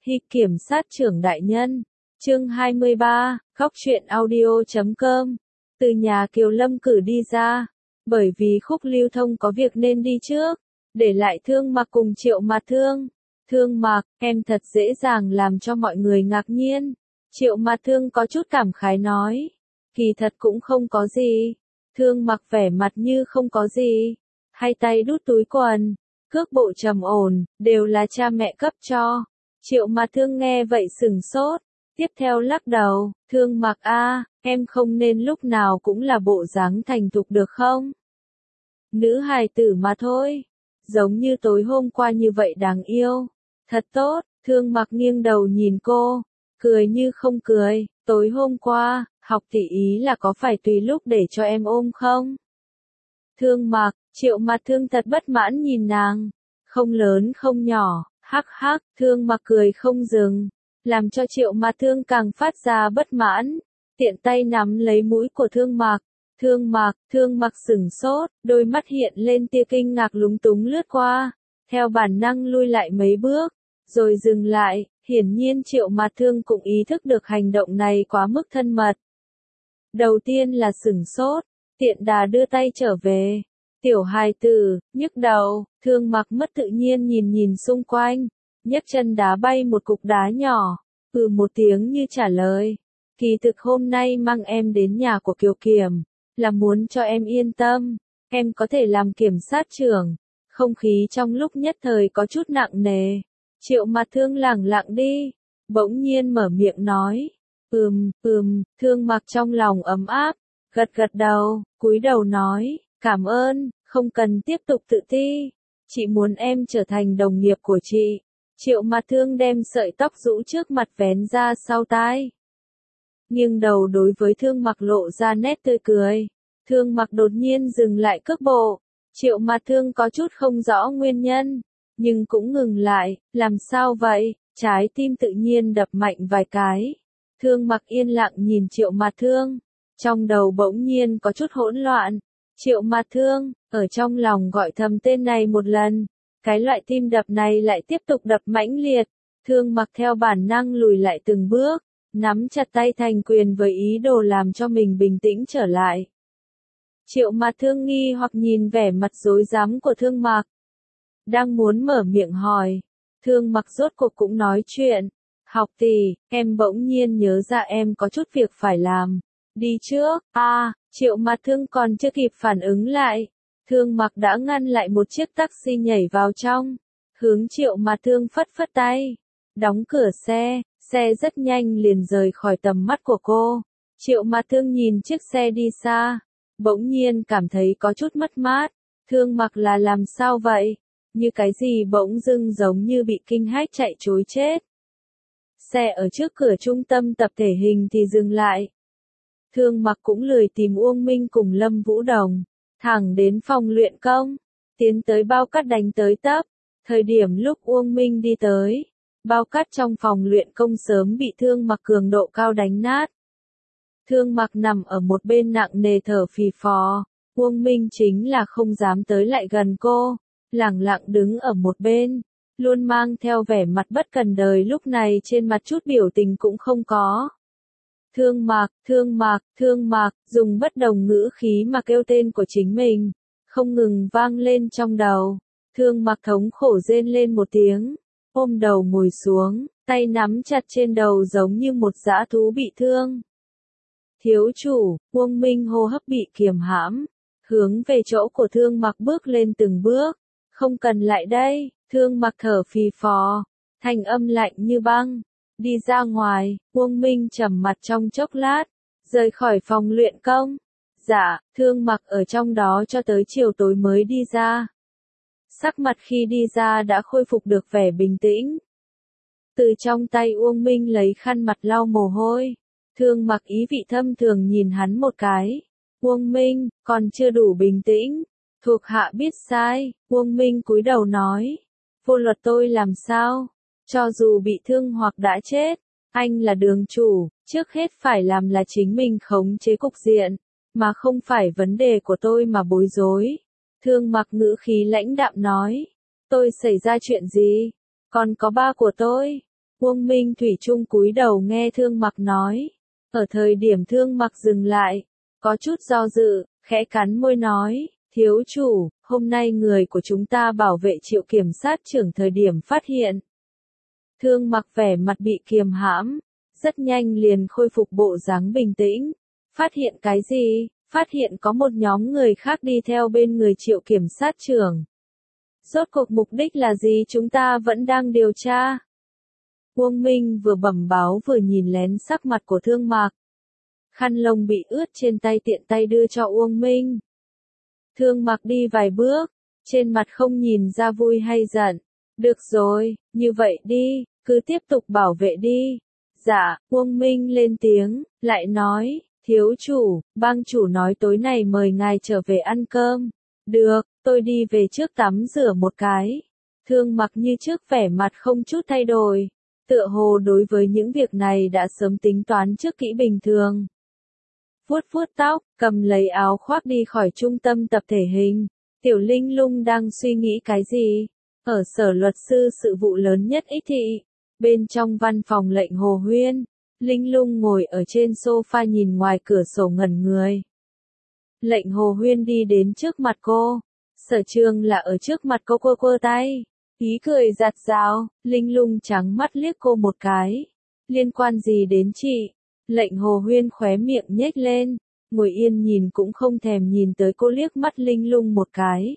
Hi kiểm sát trưởng đại nhân. Chương 23, Góc truyện audio.com. Từ nhà Kiều Lâm cử đi ra, bởi vì Khúc Lưu Thông có việc nên đi trước, để lại Thương Mặc cùng Triệu Mạt Thương. Thương Mặc, em thật dễ dàng làm cho mọi người ngạc nhiên. Triệu Mạt Thương có chút cảm khái nói, kỳ thật cũng không có gì. Thương Mặc vẻ mặt như không có gì, hai tay đút túi quần, cước bộ trầm ổn, đều là cha mẹ cấp cho. Triệu Mạt Thương nghe vậy sửng sốt, tiếp theo lắc đầu, Thương Mặc a, em không nên lúc nào cũng là bộ dáng thành thục được không? Nữ hài tử mà thôi, giống như tối hôm qua như vậy đáng yêu. Thật tốt, Thương Mặc nghiêng đầu nhìn cô, cười như không cười, tối hôm qua, học tỷ ý là có phải tùy lúc để cho em ôm không? Thương Mặc, Triệu Mạt Thương thật bất mãn nhìn nàng, không lớn không nhỏ, hắc hắc, Thương Mặc cười không dừng, làm cho Triệu Mạt Thương càng phát ra bất mãn, tiện tay nắm lấy mũi của Thương Mặc. Thương Mặc sửng sốt, đôi mắt hiện lên tia kinh ngạc lúng túng lướt qua, theo bản năng lui lại mấy bước, rồi dừng lại, hiển nhiên Triệu Mạt Thương cũng ý thức được hành động này quá mức thân mật. Đầu tiên là sửng sốt, tiện đà đưa tay trở về. Tiểu hài tử, nhức đầu, Thương Mặc mất tự nhiên nhìn xung quanh, nhấc chân đá bay một cục đá nhỏ, một tiếng như trả lời. Kỳ thực hôm nay mang em đến nhà của Kiều Kiểm, là muốn cho em yên tâm, em có thể làm kiểm sát trưởng. Không khí trong lúc nhất thời có chút nặng nề. Triệu Mạt Thương lẳng lặng đi, bỗng nhiên mở miệng nói, Thương Mặc trong lòng ấm áp, gật đầu, cúi đầu nói, cảm ơn, không cần tiếp tục tự ti, chị muốn em trở thành đồng nghiệp của chị. Triệu Mạt Thương đem sợi tóc rũ trước mặt vén ra sau tai, nghiêng đầu đối với Thương Mặc lộ ra nét tươi cười. Thương Mặc đột nhiên dừng lại cước bộ, Triệu Mạt Thương có chút không rõ nguyên nhân, nhưng cũng ngừng lại, làm sao vậy? Trái tim tự nhiên đập mạnh vài cái. Thương Mặc yên lặng nhìn Triệu Mạt Thương, trong đầu bỗng nhiên có chút hỗn loạn. Triệu Mạt Thương, ở trong lòng gọi thầm tên này một lần, cái loại tim đập này lại tiếp tục đập mãnh liệt. Thương Mặc theo bản năng lùi lại từng bước, nắm chặt tay thành quyền với ý đồ làm cho mình bình tĩnh trở lại. Triệu Mạt Thương nghi hoặc nhìn vẻ mặt rối rắm của Thương Mặc, đang muốn mở miệng hỏi, Thương Mặc rốt cuộc cũng nói chuyện. Học tỷ, em bỗng nhiên nhớ ra em có chút việc phải làm. Đi trước. Triệu Mạt Thương còn chưa kịp phản ứng lại, Thương Mặc đã ngăn lại một chiếc taxi nhảy vào trong, hướng Triệu Mạt Thương phất phất tay, đóng cửa xe, xe rất nhanh liền rời khỏi tầm mắt của cô. Triệu Mạt Thương nhìn chiếc xe đi xa, bỗng nhiên cảm thấy có chút mất mát. Thương Mặc là làm sao vậy? Như cái gì bỗng dưng giống như bị kinh hách chạy trối chết. Xe ở trước cửa trung tâm tập thể hình thì dừng lại. Thương Mặc cũng lười tìm Uông Minh cùng Lâm Vũ Đồng, thẳng đến phòng luyện công, tiến tới bao cát đánh tới tấp. Thời điểm lúc Uông Minh đi tới, bao cát trong phòng luyện công sớm bị Thương Mặc cường độ cao đánh nát. Thương Mặc nằm ở một bên nặng nề thở phì phò, Uông Minh chính là không dám tới lại gần cô, lẳng lặng đứng ở một bên, luôn mang theo vẻ mặt bất cần đời, lúc này trên mặt chút biểu tình cũng không có. Thương Mặc, dùng bất đồng ngữ khí mà kêu tên của chính mình, không ngừng vang lên trong đầu. Thương Mặc thống khổ rên lên một tiếng, ôm đầu ngồi xuống, tay nắm chặt trên đầu giống như một dã thú bị thương. Thiếu chủ, Uông Minh hô hấp bị kiềm hãm, hướng về chỗ của Thương Mặc bước lên từng bước. Không cần lại đây, Thương Mặc thở phì phò, thanh âm lạnh như băng. Đi ra ngoài, Uông Minh trầm mặt trong chốc lát, rời khỏi phòng luyện công. Dạ, Thương Mặc ở trong đó cho tới chiều tối mới đi ra. Sắc mặt khi đi ra đã khôi phục được vẻ bình tĩnh. Từ trong tay Uông Minh lấy khăn mặt lau mồ hôi. Thương Mặc ý vị thâm thường nhìn hắn một cái. Uông Minh, còn chưa đủ bình tĩnh. Thuộc hạ biết sai. Uông Minh cúi đầu nói. Vô luật tôi làm sao? Cho dù bị thương hoặc đã chết, anh là đường chủ, trước hết phải làm là chính mình khống chế cục diện, mà không phải vấn đề của tôi mà bối rối. Thương Mặc ngữ khí lãnh đạm nói. Tôi xảy ra chuyện gì? Còn có ba của tôi. Uông Minh thủy chung cúi đầu nghe Thương Mặc nói. Ở thời điểm Thương Mặc dừng lại, có chút do dự, khẽ cắn môi nói, thiếu chủ, hôm nay người của chúng ta bảo vệ Triệu kiểm sát trưởng thời điểm phát hiện. Thương Mặc vẻ mặt bị kiềm hãm, rất nhanh liền khôi phục bộ dáng bình tĩnh. Phát hiện cái gì? Phát hiện có một nhóm người khác đi theo bên người Triệu kiểm sát trưởng. Rốt cuộc mục đích là gì chúng ta vẫn đang điều tra. Uông Minh vừa bẩm báo vừa nhìn lén sắc mặt của Thương Mặc. Khăn lông bị ướt trên tay tiện tay đưa cho Uông Minh. Thương Mặc đi vài bước, trên mặt không nhìn ra vui hay giận. Được rồi, như vậy đi, cứ tiếp tục bảo vệ đi. Dạ, Uông Minh lên tiếng, lại nói, thiếu chủ, bang chủ nói tối nay mời ngài trở về ăn cơm. Được, tôi đi về trước tắm rửa một cái. Thương Mặc như trước vẻ mặt không chút thay đổi. Tựa hồ đối với những việc này đã sớm tính toán trước kỹ bình thường. Vuốt vuốt tóc, cầm lấy áo khoác đi khỏi trung tâm tập thể hình. Tiểu Linh Lung đang suy nghĩ cái gì? Ở sở luật sư sự vụ lớn nhất Ích Thị, bên trong văn phòng lệnh Hồ Huyên, Linh Lung ngồi ở trên sofa nhìn ngoài cửa sổ ngẩn người. Lệnh Hồ Huyên đi đến trước mặt cô. Sở Trường là ở trước mặt cô quơ tay. Ý cười giạt rào, Linh Lung trắng mắt liếc cô một cái. Liên quan gì đến chị? Lệnh Hồ Huyên khóe miệng nhếch lên, ngồi yên nhìn cũng không thèm nhìn tới cô liếc mắt Linh Lung một cái.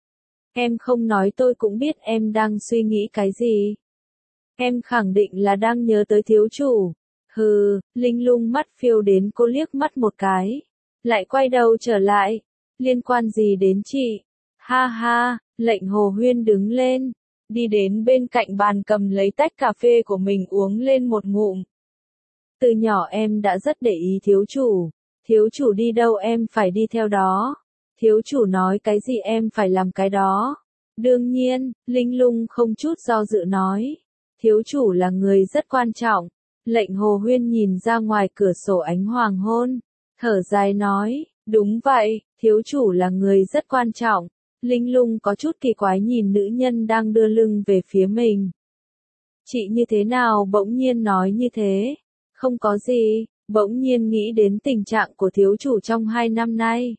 Em không nói tôi cũng biết em đang suy nghĩ cái gì. Em khẳng định là đang nhớ tới thiếu chủ. Hừ, Linh Lung mắt phiêu đến cô liếc mắt một cái. Lại quay đầu trở lại. Liên quan gì đến chị? Ha ha, lệnh Hồ Huyên đứng lên. Đi đến bên cạnh bàn cầm lấy tách cà phê của mình uống lên một ngụm. Từ nhỏ em đã rất để ý thiếu chủ. Thiếu chủ đi đâu em phải đi theo đó. Thiếu chủ nói cái gì em phải làm cái đó. Đương nhiên, Linh Lung không chút do dự nói. Thiếu chủ là người rất quan trọng. Lệnh Hồ Huyên nhìn ra ngoài cửa sổ ánh hoàng hôn. Thở dài nói, đúng vậy, thiếu chủ là người rất quan trọng. Linh Lung có chút kỳ quái nhìn nữ nhân đang đưa lưng về phía mình. Chị như thế nào bỗng nhiên nói như thế? Không có gì, bỗng nhiên nghĩ đến tình trạng của thiếu chủ trong 2 năm nay.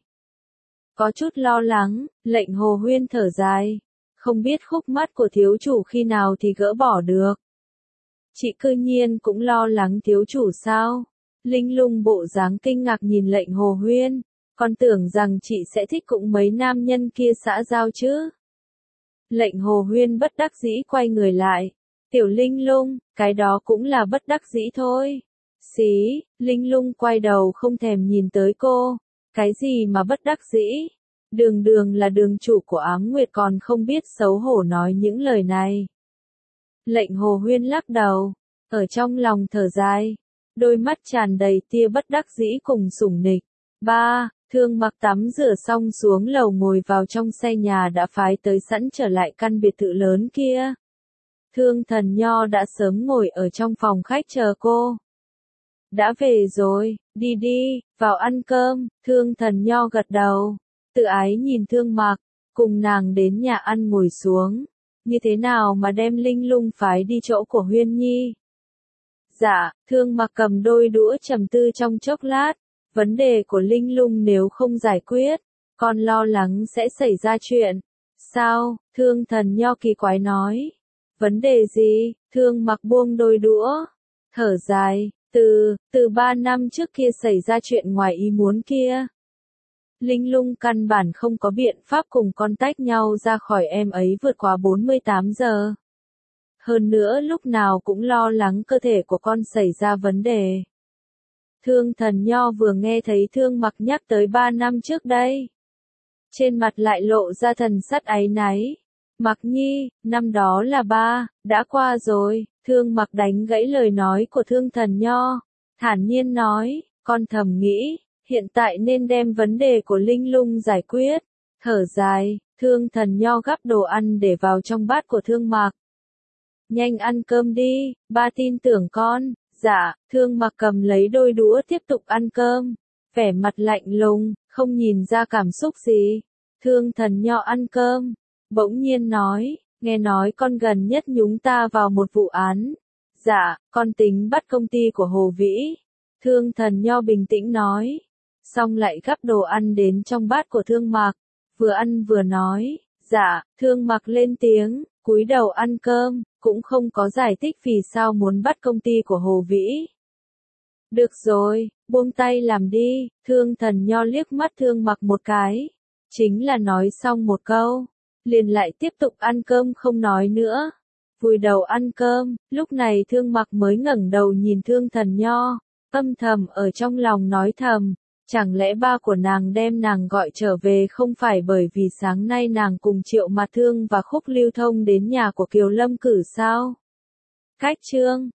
Có chút lo lắng, lệnh Hồ Huyên thở dài. Không biết khúc mắc của thiếu chủ khi nào thì gỡ bỏ được. Chị cư nhiên cũng lo lắng thiếu chủ sao? Linh Lung bộ dáng kinh ngạc nhìn lệnh Hồ Huyên. Còn tưởng rằng chị sẽ thích cũng mấy nam nhân kia xã giao chứ. Lệnh Hồ Huyên bất đắc dĩ quay người lại. Tiểu Linh Lung, cái đó cũng là bất đắc dĩ thôi. Xí, Linh Lung quay đầu không thèm nhìn tới cô. Cái gì mà bất đắc dĩ? Đường Đường là đường chủ của Ám Nguyệt còn không biết xấu hổ nói những lời này. Lệnh Hồ Huyên lắc đầu, ở trong lòng thở dài, đôi mắt tràn đầy tia bất đắc dĩ cùng sủng nịch. Thương Mặc tắm rửa xong xuống lầu ngồi vào trong xe nhà đã phái tới sẵn trở lại căn biệt thự lớn kia. Thương Thần Nho đã sớm ngồi ở trong phòng khách chờ cô. Đã về rồi, đi đi, vào ăn cơm. Thương Thần Nho gật đầu, tự ái nhìn Thương Mặc, cùng nàng đến nhà ăn ngồi xuống. Như thế nào mà đem Linh Lung phái đi chỗ của Huyên Nhi? Dạ, Thương Mặc cầm đôi đũa trầm tư trong chốc lát. Vấn đề của Linh Lung nếu không giải quyết, con lo lắng sẽ xảy ra chuyện. Sao? Thương Thần Nho kỳ quái nói. Vấn đề gì? Thương Mặc buông đôi đũa, thở dài, từ 3 năm trước kia xảy ra chuyện ngoài ý muốn kia. Linh Lung căn bản không có biện pháp cùng con tách nhau ra khỏi em ấy vượt quá 48 giờ. Hơn nữa lúc nào cũng lo lắng cơ thể của con xảy ra vấn đề. Thương Thần Nho vừa nghe thấy Thương Mặc nhắc tới 3 năm trước đây. Trên mặt lại lộ ra thần sắc áy náy. Mặc Nhi, năm đó là đã qua rồi. Thương Mặc đánh gãy lời nói của Thương Thần Nho. Thản nhiên nói, con thầm nghĩ, hiện tại nên đem vấn đề của Linh Lung giải quyết. Thở dài, Thương Thần Nho gắp đồ ăn để vào trong bát của Thương Mặc. Nhanh ăn cơm đi, ba tin tưởng con. Dạ, Thương Mặc cầm lấy đôi đũa tiếp tục ăn cơm. Vẻ mặt lạnh lùng, không nhìn ra cảm xúc gì. Thương Thần Nho ăn cơm, bỗng nhiên nói, nghe nói con gần nhất nhúng ta vào một vụ án. Dạ, con tính bắt công ty của Hồ Vĩ. Thương Thần Nho bình tĩnh nói. Xong lại gắp đồ ăn đến trong bát của Thương Mặc. Vừa ăn vừa nói. Dạ, Thương Mặc lên tiếng, cúi đầu ăn cơm, cũng không có giải thích vì sao muốn bắt công ty của Hồ Vĩ. Được rồi, buông tay làm đi, Thương Thần Nho liếc mắt Thương Mặc một cái. Chính là nói xong một câu, liền lại tiếp tục ăn cơm không nói nữa. Vùi đầu ăn cơm, lúc này Thương Mặc mới ngẩng đầu nhìn Thương Thần Nho, âm thầm ở trong lòng nói thầm, chẳng lẽ ba của nàng đem nàng gọi trở về không phải bởi vì sáng nay nàng cùng Triệu Mạt Thương và Khúc Lưu Thông đến nhà của Kiều Lâm Cử sao? Cách chương